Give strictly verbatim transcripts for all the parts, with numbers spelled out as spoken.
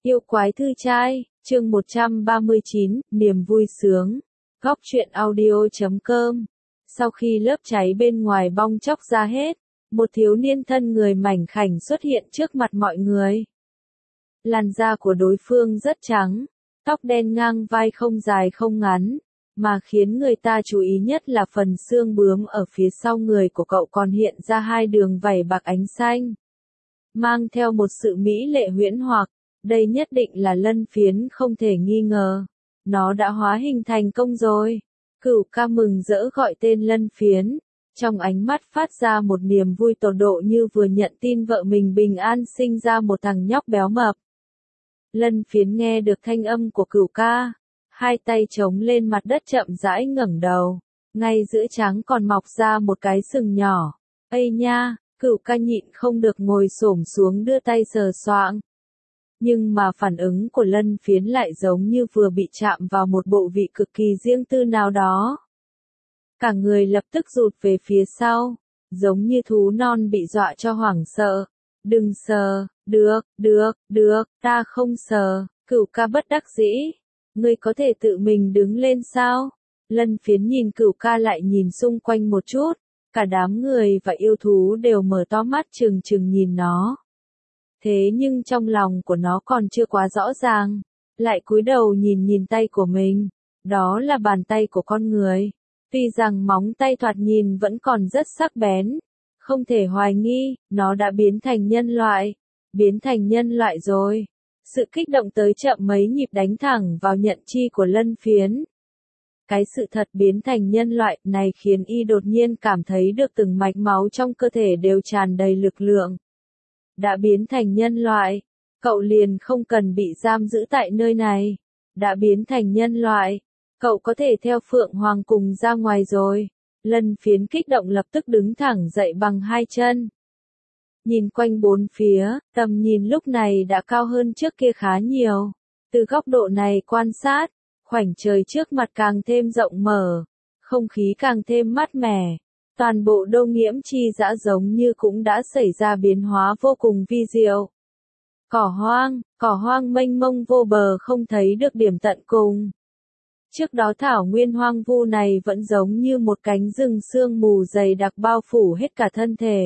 Yêu quái thư trai, chương một trăm ba mươi chín, niềm vui sướng. Góc truyện audio chấm com. Sau khi lớp cháy bên ngoài bong chóc ra hết, một thiếu niên thân người mảnh khảnh xuất hiện trước mặt mọi người. Làn da của đối phương rất trắng, tóc đen ngang vai không dài không ngắn, mà khiến người ta chú ý nhất là phần xương bướm ở phía sau người của cậu còn hiện ra hai đường vảy bạc ánh xanh. Mang theo một sự mỹ lệ huyễn hoặc, đây nhất định là Lân Phiến không thể nghi ngờ. Nó đã hóa hình thành công rồi. Cửu ca mừng rỡ gọi tên Lân Phiến, trong ánh mắt phát ra một niềm vui tột độ như vừa nhận tin vợ mình bình an sinh ra một thằng nhóc béo mập. Lân Phiến nghe được thanh âm của cửu ca, hai tay chống lên mặt đất chậm rãi ngẩng đầu, ngay giữa trán còn mọc ra một cái sừng nhỏ. Ây nha, cửu ca nhịn không được ngồi xổm xuống đưa tay sờ soạng. Nhưng mà phản ứng của Lân Phiến lại giống như vừa bị chạm vào một bộ vị cực kỳ riêng tư nào đó. Cả người lập tức rụt về phía sau, giống như thú non bị dọa cho hoảng sợ. Đừng sờ, được, được, được, ta không sờ, cửu ca bất đắc dĩ. Ngươi có thể tự mình đứng lên sao? Lân Phiến nhìn cửu ca lại nhìn xung quanh một chút, cả đám người và yêu thú đều mở to mắt trừng trừng nhìn nó. Thế nhưng trong lòng của nó còn chưa quá rõ ràng, lại cúi đầu nhìn nhìn tay của mình, đó là bàn tay của con người. Tuy rằng móng tay thoạt nhìn vẫn còn rất sắc bén, không thể hoài nghi, nó đã biến thành nhân loại, biến thành nhân loại rồi. Sự kích động tới chậm mấy nhịp đánh thẳng vào nhận chi của Lân Phiến. Cái sự thật biến thành nhân loại này khiến y đột nhiên cảm thấy được từng mạch máu trong cơ thể đều tràn đầy lực lượng. Đã biến thành nhân loại, cậu liền không cần bị giam giữ tại nơi này. Đã biến thành nhân loại, cậu có thể theo Phượng Hoàng cùng ra ngoài rồi. Lân Phiến kích động lập tức đứng thẳng dậy bằng hai chân. Nhìn quanh bốn phía, tầm nhìn lúc này đã cao hơn trước kia khá nhiều. Từ góc độ này quan sát, khoảnh trời trước mặt càng thêm rộng mở, không khí càng thêm mát mẻ. Toàn bộ Đô Nghiễm Chi Dã giống như cũng đã xảy ra biến hóa vô cùng vi diệu. Cỏ hoang, cỏ hoang mênh mông vô bờ không thấy được điểm tận cùng. Trước đó thảo nguyên hoang vu này vẫn giống như một cánh rừng sương mù dày đặc bao phủ hết cả thân thể,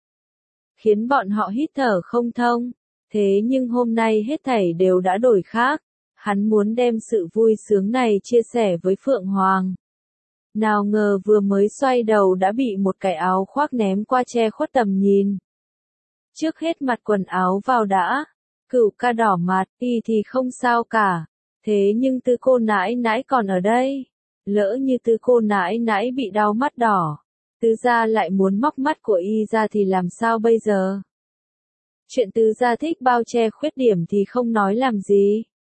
khiến bọn họ hít thở không thông. Thế nhưng hôm nay hết thảy đều đã đổi khác. Hắn muốn đem sự vui sướng này chia sẻ với Phượng Hoàng. Nào ngờ vừa mới xoay đầu đã bị một cái áo khoác ném qua che khuất tầm nhìn. Trước hết mặc quần áo vào đã. Cửu ca đỏ mặt, y thì không sao cả. Thế nhưng Tư cô nãi nãi còn ở đây. Lỡ như Tư cô nãi nãi bị đau mắt đỏ, Tứ gia lại muốn móc mắt của y ra thì làm sao bây giờ? Chuyện Tứ gia thích bao che khuyết điểm thì không nói làm gì.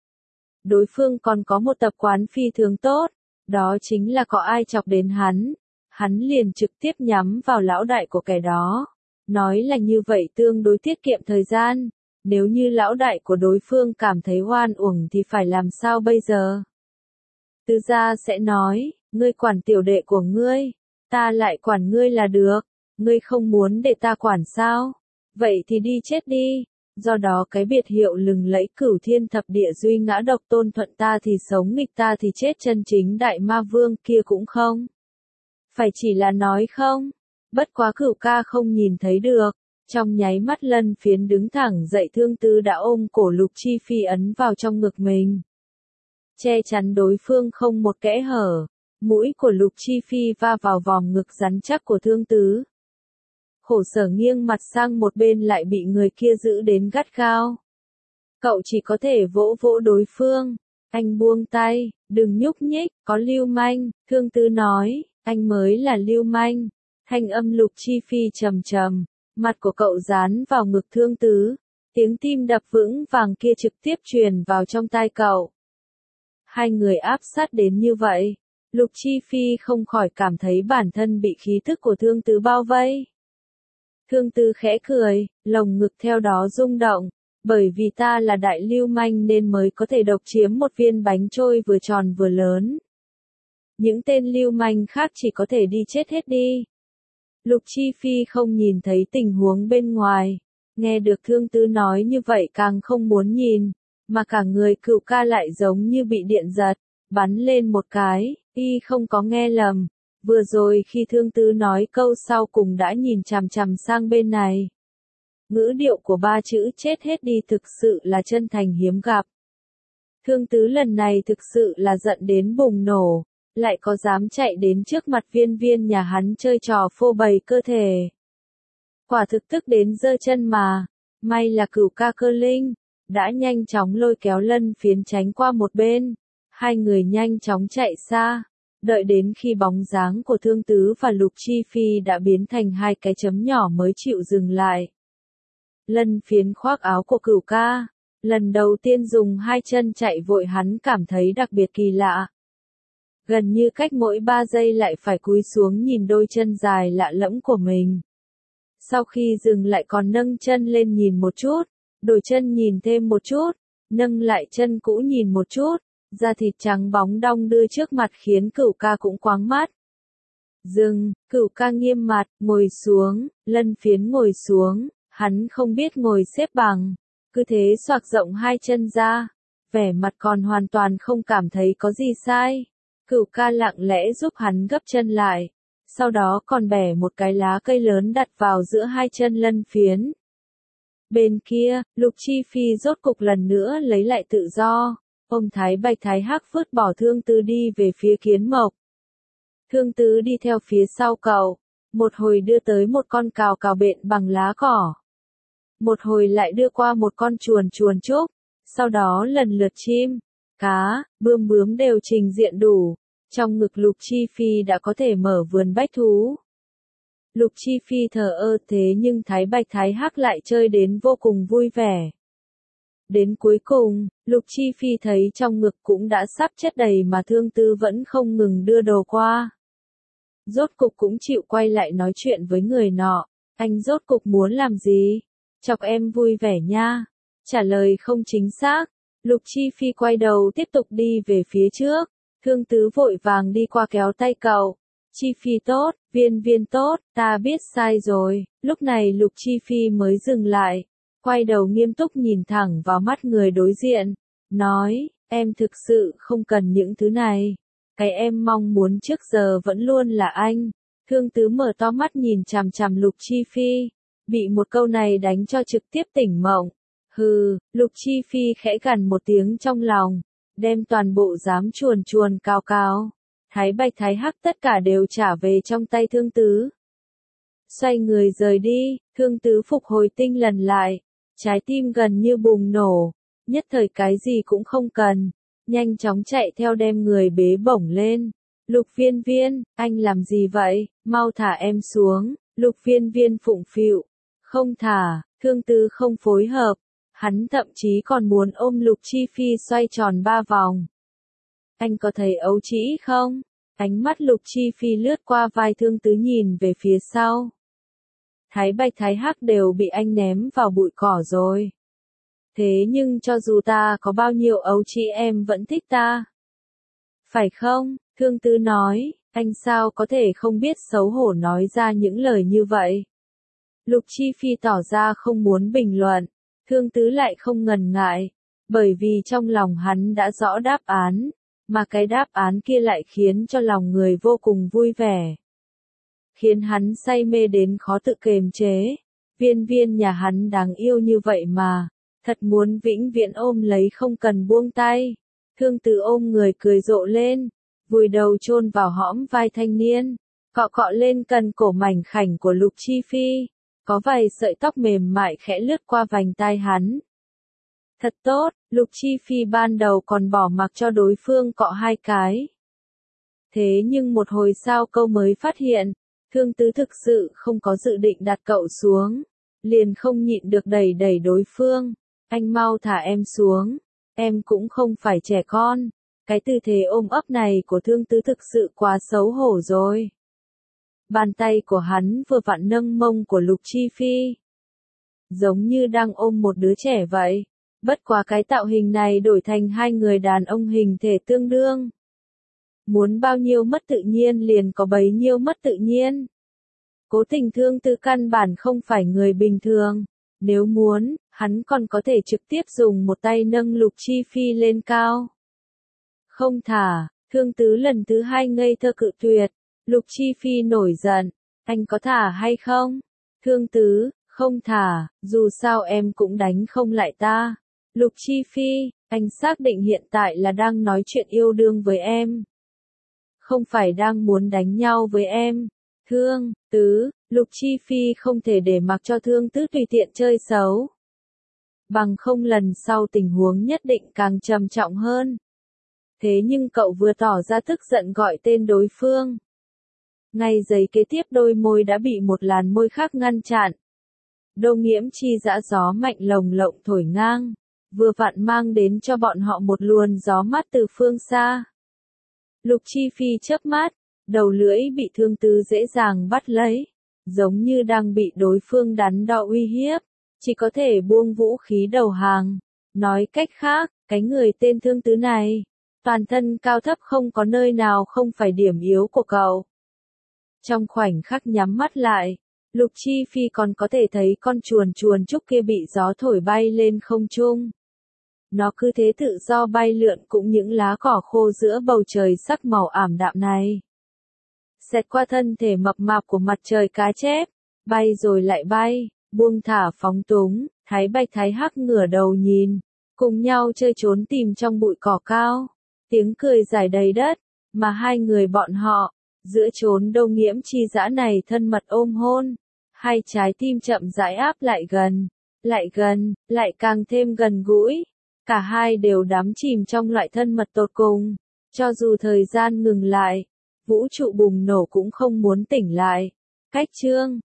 Đối phương còn có một tập quán phi thường tốt, đó chính là có ai chọc đến hắn, hắn liền trực tiếp nhắm vào lão đại của kẻ đó. Nói là như vậy tương đối tiết kiệm thời gian, nếu như lão đại của đối phương cảm thấy oan uổng thì phải làm sao bây giờ? Tứ gia sẽ nói, ngươi quản tiểu đệ của ngươi, ta lại quản ngươi là được, ngươi không muốn để ta quản sao? Vậy thì đi chết đi. Do đó cái biệt hiệu lừng lẫy Cửu Thiên Thập Địa Duy Ngã Độc Tôn thuận ta thì sống nghịch ta thì chết chân chính đại ma vương kia cũng không. Phải chỉ là nói không. Bất quá Cửu ca không nhìn thấy được. Trong nháy mắt Lân Phiến đứng thẳng dậy Thương Tư đã ôm cổ Lục Chi Phi ấn vào trong ngực mình, che chắn đối phương không một kẽ hở. Mũi của Lục Chi Phi va vào vòng ngực rắn chắc của Thương Tứ. Khổ sở nghiêng mặt sang một bên lại bị người kia giữ đến gắt gao. Cậu chỉ có thể vỗ vỗ đối phương. Anh buông tay, đừng nhúc nhích, có lưu manh. Thương Tứ nói, anh mới là lưu manh. Thanh âm Lục Chi Phi trầm trầm, mặt của cậu dán vào ngực Thương Tứ. Tiếng tim đập vững vàng kia trực tiếp truyền vào trong tai cậu. Hai người áp sát đến như vậy, Lục Chi Phi không khỏi cảm thấy bản thân bị khí thức của Thương Tứ bao vây. Thương Tư khẽ cười, lồng ngực theo đó rung động, bởi vì ta là đại lưu manh nên mới có thể độc chiếm một viên bánh trôi vừa tròn vừa lớn. Những tên lưu manh khác chỉ có thể đi chết hết đi. Lục Chi Phi không nhìn thấy tình huống bên ngoài, nghe được Thương Tư nói như vậy càng không muốn nhìn, mà cả người cửu ca lại giống như bị điện giật, bắn lên một cái, y không có nghe lầm. Vừa rồi khi Thương Tứ nói câu sau cùng đã nhìn chằm chằm sang bên này. Ngữ điệu của ba chữ chết hết đi thực sự là chân thành hiếm gặp. Thương Tứ lần này thực sự là giận đến bùng nổ, lại có dám chạy đến trước mặt Viên Viên nhà hắn chơi trò phô bày cơ thể. Quả thực tức đến giơ chân mà, may là Cửu ca cơ linh, đã nhanh chóng lôi kéo Lân Phiến tránh qua một bên, hai người nhanh chóng chạy xa. Đợi đến khi bóng dáng của Thương Tứ và Lục Chi Phi đã biến thành hai cái chấm nhỏ mới chịu dừng lại. Lân Phiến khoác áo của Cửu ca, lần đầu tiên dùng hai chân chạy vội hắn cảm thấy đặc biệt kỳ lạ. Gần như cách mỗi ba giây lại phải cúi xuống nhìn đôi chân dài lạ lẫm của mình. Sau khi dừng lại còn nâng chân lên nhìn một chút, đổi chân nhìn thêm một chút, nâng lại chân cũ nhìn một chút. Da thịt trắng bóng đong đưa trước mặt khiến Cửu ca cũng quáng mắt. Dừng, Cửu ca nghiêm mặt, ngồi xuống, Lân Phiến ngồi xuống, hắn không biết ngồi xếp bằng, cứ thế xoạc rộng hai chân ra, vẻ mặt còn hoàn toàn không cảm thấy có gì sai. Cửu ca lặng lẽ giúp hắn gấp chân lại, sau đó còn bẻ một cái lá cây lớn đặt vào giữa hai chân Lân Phiến. Bên kia, Lục Chi Phi rốt cục lần nữa lấy lại tự do. Ôm Thái Bạch Thái Hắc vứt bỏ Thương Tứ đi về phía Kiến Mộc. Thương Tứ đi theo phía sau cậu, một hồi đưa tới một con cào cào bện bằng lá cỏ. Một hồi lại đưa qua một con chuồn chuồn trúc, sau đó lần lượt chim, cá, bươm bướm đều trình diện đủ. Trong ngực Lục Chi Phi đã có thể mở vườn bách thú. Lục Chi Phi thờ ơ thế nhưng Thái Bạch Thái Hắc lại chơi đến vô cùng vui vẻ. Đến cuối cùng, Lục Chi Phi thấy trong ngực cũng đã sắp chất đầy mà Thương Tứ vẫn không ngừng đưa đồ qua. Rốt cục cũng chịu quay lại nói chuyện với người nọ, anh rốt cục muốn làm gì? Chọc em vui vẻ nha. Trả lời không chính xác, Lục Chi Phi quay đầu tiếp tục đi về phía trước, Thương Tứ vội vàng đi qua kéo tay cậu. Chi Phi tốt, Viên Viên tốt, ta biết sai rồi. Lúc này Lục Chi Phi mới dừng lại, quay đầu nghiêm túc nhìn thẳng vào mắt người đối diện, nói, em thực sự không cần những thứ này. Cái em mong muốn trước giờ vẫn luôn là anh. Thương Tứ mở to mắt nhìn chằm chằm Lục Chi Phi, bị một câu này đánh cho trực tiếp tỉnh mộng. Hừ, Lục Chi Phi khẽ gằn một tiếng trong lòng, đem toàn bộ dám chuồn chuồn cao cao. Thái Bạch Thái Hắc tất cả đều trả về trong tay Thương Tứ. Xoay người rời đi, Thương Tứ phục hồi tinh lần lại, trái tim gần như bùng nổ, nhất thời cái gì cũng không cần, nhanh chóng chạy theo đem người bế bổng lên. Lục Viên Viên, anh làm gì vậy, mau thả em xuống. Lục Viên Viên phụng phịu, không thả. Thương Tứ không phối hợp, hắn thậm chí còn muốn ôm Lục Chi Phi xoay tròn ba vòng. Anh có thấy ấu trĩ không? Ánh mắt Lục Chi Phi lướt qua vai Thương Tứ nhìn về phía sau. Thái Bạch Thái Hắc đều bị anh ném vào bụi cỏ rồi. Thế nhưng cho dù ta có bao nhiêu ấu trĩ em vẫn thích ta. Phải không? Thương Tứ nói, anh sao có thể không biết xấu hổ nói ra những lời như vậy. Lục Chi Phi tỏ ra không muốn bình luận, Thương Tứ lại không ngần ngại, bởi vì trong lòng hắn đã rõ đáp án, mà cái đáp án kia lại khiến cho lòng người vô cùng vui vẻ. Khiến hắn say mê đến khó tự kiềm chế. Viên Viên nhà hắn đáng yêu như vậy mà, thật muốn vĩnh viễn ôm lấy không cần buông tay. Thương Tứ ôm người cười rộ lên, vùi đầu chôn vào hõm vai thanh niên, cọ cọ lên cần cổ mảnh khảnh của Lục Chi Phi, có vài sợi tóc mềm mại khẽ lướt qua vành tai hắn. Thật tốt, Lục Chi Phi ban đầu còn bỏ mặc cho đối phương cọ hai cái. Thế nhưng một hồi sau câu mới phát hiện, Thương Tứ thực sự không có dự định đặt cậu xuống, liền không nhịn được đẩy đẩy đối phương. Anh mau thả em xuống, em cũng không phải trẻ con. Cái tư thế ôm ấp này của Thương Tứ thực sự quá xấu hổ rồi. Bàn tay của hắn vừa vặn nâng mông của Lục Chi Phi, giống như đang ôm một đứa trẻ vậy. Bất quá cái tạo hình này đổi thành hai người đàn ông hình thể tương đương. Muốn bao nhiêu mất tự nhiên liền có bấy nhiêu mất tự nhiên. Cố Tình Thương Tứ căn bản không phải người bình thường. Nếu muốn, hắn còn có thể trực tiếp dùng một tay nâng Lục Chi Phi lên cao. Không thả, Thương Tứ lần thứ hai ngây thơ cự tuyệt. Lục Chi Phi nổi giận, anh có thả hay không? Thương Tứ, không thả, dù sao em cũng đánh không lại ta. Lục Chi Phi, anh xác định hiện tại là đang nói chuyện yêu đương với em. Không phải đang muốn đánh nhau với em. Thương Tứ, Lục Chi Phi không thể để mặc cho Thương Tứ tùy tiện chơi xấu. Bằng không lần sau tình huống nhất định càng trầm trọng hơn. Thế nhưng cậu vừa tỏ ra tức giận gọi tên đối phương. Ngay giây kế tiếp đôi môi đã bị một làn môi khác ngăn chặn. Đô Nghiễm Chi dã gió mạnh lồng lộng thổi ngang, vừa vặn mang đến cho bọn họ một luồng gió mát từ phương xa. Lục Chi Phi chớp mắt, đầu lưỡi bị Thương Tứ dễ dàng bắt lấy, giống như đang bị đối phương đắn đo uy hiếp, chỉ có thể buông vũ khí đầu hàng. Nói cách khác, cái người tên Thương Tứ này, toàn thân cao thấp không có nơi nào không phải điểm yếu của cậu. Trong khoảnh khắc nhắm mắt lại, Lục Chi Phi còn có thể thấy con chuồn chuồn trúc kia bị gió thổi bay lên không trung. Nó cứ thế tự do bay lượn cũng những lá cỏ khô giữa bầu trời sắc màu ảm đạm này. Xẹt qua thân thể mập mạp của mặt trời cá chép, bay rồi lại bay, buông thả phóng túng, Thái Bạch Thái Hắc ngửa đầu nhìn, cùng nhau chơi trốn tìm trong bụi cỏ cao. Tiếng cười dài đầy đất, mà hai người bọn họ, giữa chốn Đô Nghiễm Chi dã này thân mật ôm hôn, hai trái tim chậm rãi áp lại gần, lại gần, lại càng thêm gần gũi. Cả hai đều đắm chìm trong loại thân mật tột cùng, cho dù thời gian ngừng lại, vũ trụ bùng nổ cũng không muốn tỉnh lại. Cách chương